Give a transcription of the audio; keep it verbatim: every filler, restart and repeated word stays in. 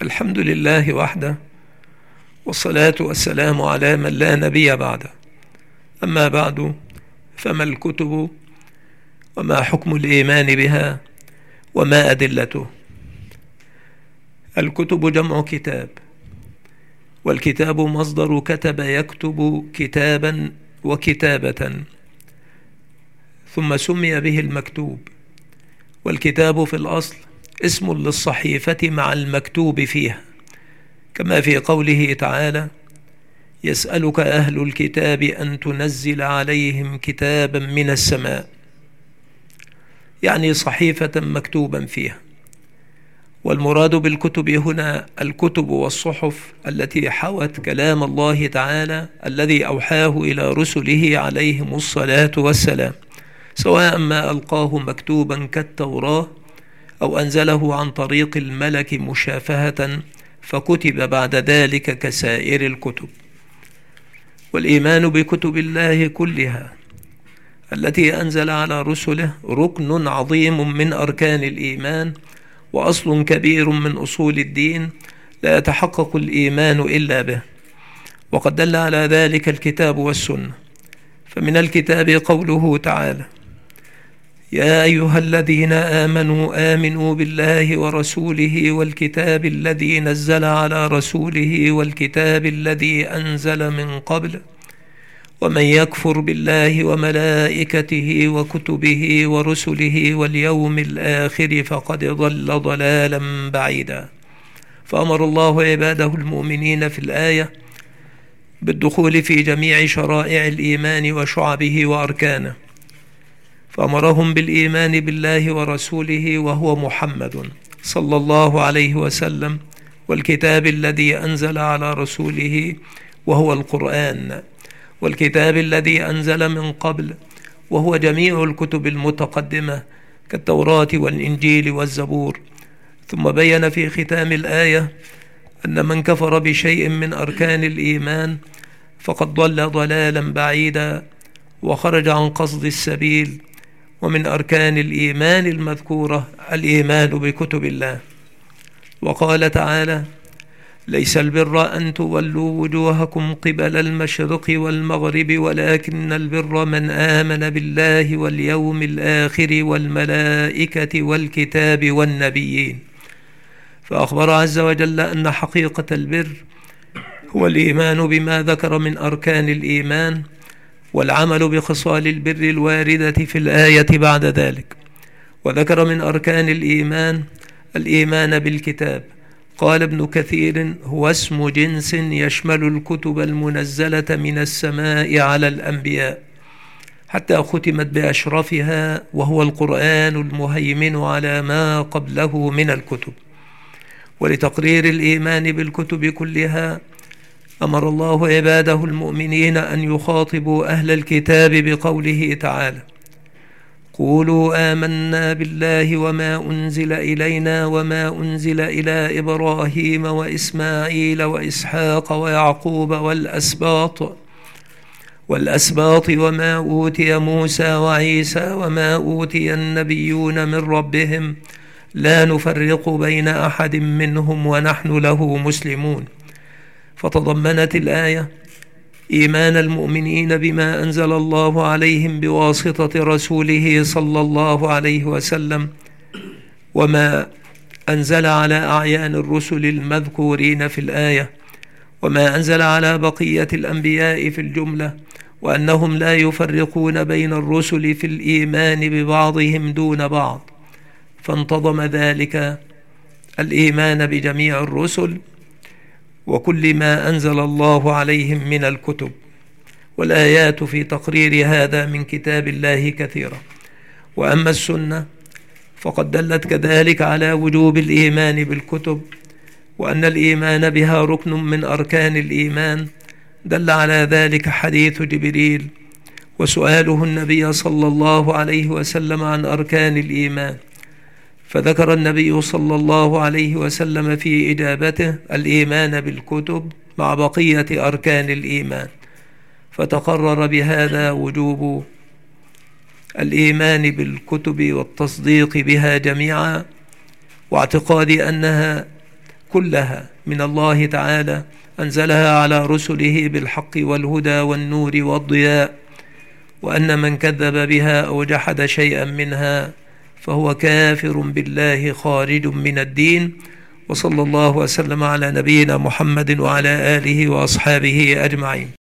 الحمد لله وحده، والصلاة والسلام على من لا نبي بعده. أما بعد، فما الكتب وما حكم الإيمان بها وما أدلته؟ الكتب جمع كتاب، والكتاب مصدر كتب يكتب كتابا وكتابة، ثم سمي به المكتوب. والكتاب في الأصل اسم للصحيفة مع المكتوب فيها، كما في قوله تعالى: يسألك أهل الكتاب أن تنزل عليهم كتابا من السماء، يعني صحيفة مكتوبا فيها. والمراد بالكتب هنا الكتب والصحف التي حوت كلام الله تعالى الذي أوحاه إلى رسله عليهم الصلاة والسلام، سواء ما ألقاه مكتوبا كالتوراة أو أنزله عن طريق الملك مشافهة فكتب بعد ذلك كسائر الكتب. والإيمان بكتب الله كلها التي أنزل على رسله ركن عظيم من أركان الإيمان، وأصل كبير من أصول الدين لا يتحقق الإيمان إلا به، وقد دل على ذلك الكتاب والسنة. فمن الكتاب قوله تعالى: يا أيها الذين آمنوا آمنوا بالله ورسوله والكتاب الذي نزل على رسوله والكتاب الذي أنزل من قبل ومن يكفر بالله وملائكته وكتبه ورسله واليوم الآخر فقد ضل ضلالا بعيدا. فأمر الله عباده المؤمنين في الآية بالدخول في جميع شرائع الإيمان وشعبه وأركانه، فأمرهم بالإيمان بالله ورسوله وهو محمد صلى الله عليه وسلم، والكتاب الذي أنزل على رسوله وهو القرآن، والكتاب الذي أنزل من قبل وهو جميع الكتب المتقدمة كالتوراة والإنجيل والزبور. ثم بين في ختام الآية أن من كفر بشيء من أركان الإيمان فقد ضل ضلالا بعيدا وخرج عن قصد السبيل. ومن أركان الإيمان المذكورة الإيمان بكتب الله. وقال تعالى: ليس البر أن تولوا وجوهكم قبل المشرق والمغرب ولكن البر من آمن بالله واليوم الآخر والملائكة والكتاب والنبيين. فأخبر عز وجل أن حقيقة البر هو الإيمان بما ذكر من أركان الإيمان، والعمل بخصال البر الواردة في الآية بعد ذلك. وذكر من أركان الإيمان الإيمان بالكتاب. قال ابن كثير: هو اسم جنس يشمل الكتب المنزلة من السماء على الأنبياء، حتى ختمت بأشرفها وهو القرآن المهيمن على ما قبله من الكتب. ولتقرير الإيمان بالكتب كلها أمر الله عباده المؤمنين أن يخاطبوا أهل الكتاب بقوله تعالى: قولوا آمنا بالله وما أنزل إلينا وما أنزل إلى إبراهيم وإسماعيل وإسحاق ويعقوب والأسباط والأسباط وما أوتي موسى وعيسى وما أوتي النبيون من ربهم لا نفرق بين أحد منهم ونحن له مسلمون. فتضمنت الآية إيمان المؤمنين بما أنزل الله عليهم بواسطة رسوله صلى الله عليه وسلم، وما أنزل على أعيان الرسل المذكورين في الآية، وما أنزل على بقية الأنبياء في الجملة، وأنهم لا يفرقون بين الرسل في الإيمان ببعضهم دون بعض. فانتظم ذلك الإيمان بجميع الرسل وكل ما أنزل الله عليهم من الكتب. والآيات في تقرير هذا من كتاب الله كثيرة. وأما السنة فقد دلت كذلك على وجوب الإيمان بالكتب، وأن الإيمان بها ركن من أركان الإيمان. دل على ذلك حديث جبريل وسؤاله النبي صلى الله عليه وسلم عن أركان الإيمان، فذكر النبي صلى الله عليه وسلم في إجابته الإيمان بالكتب مع بقية أركان الإيمان، فتقرر بهذا وجوب الإيمان بالكتب والتصديق بها جميعا، واعتقاد أنها كلها من الله تعالى أنزلها على رسله بالحق والهدى والنور والضياء، وأن من كذب بها أو جحد شيئا منها فهو كافر بالله خارج من الدين. وصلى الله وسلم على نبينا محمد وعلى آله وأصحابه أجمعين.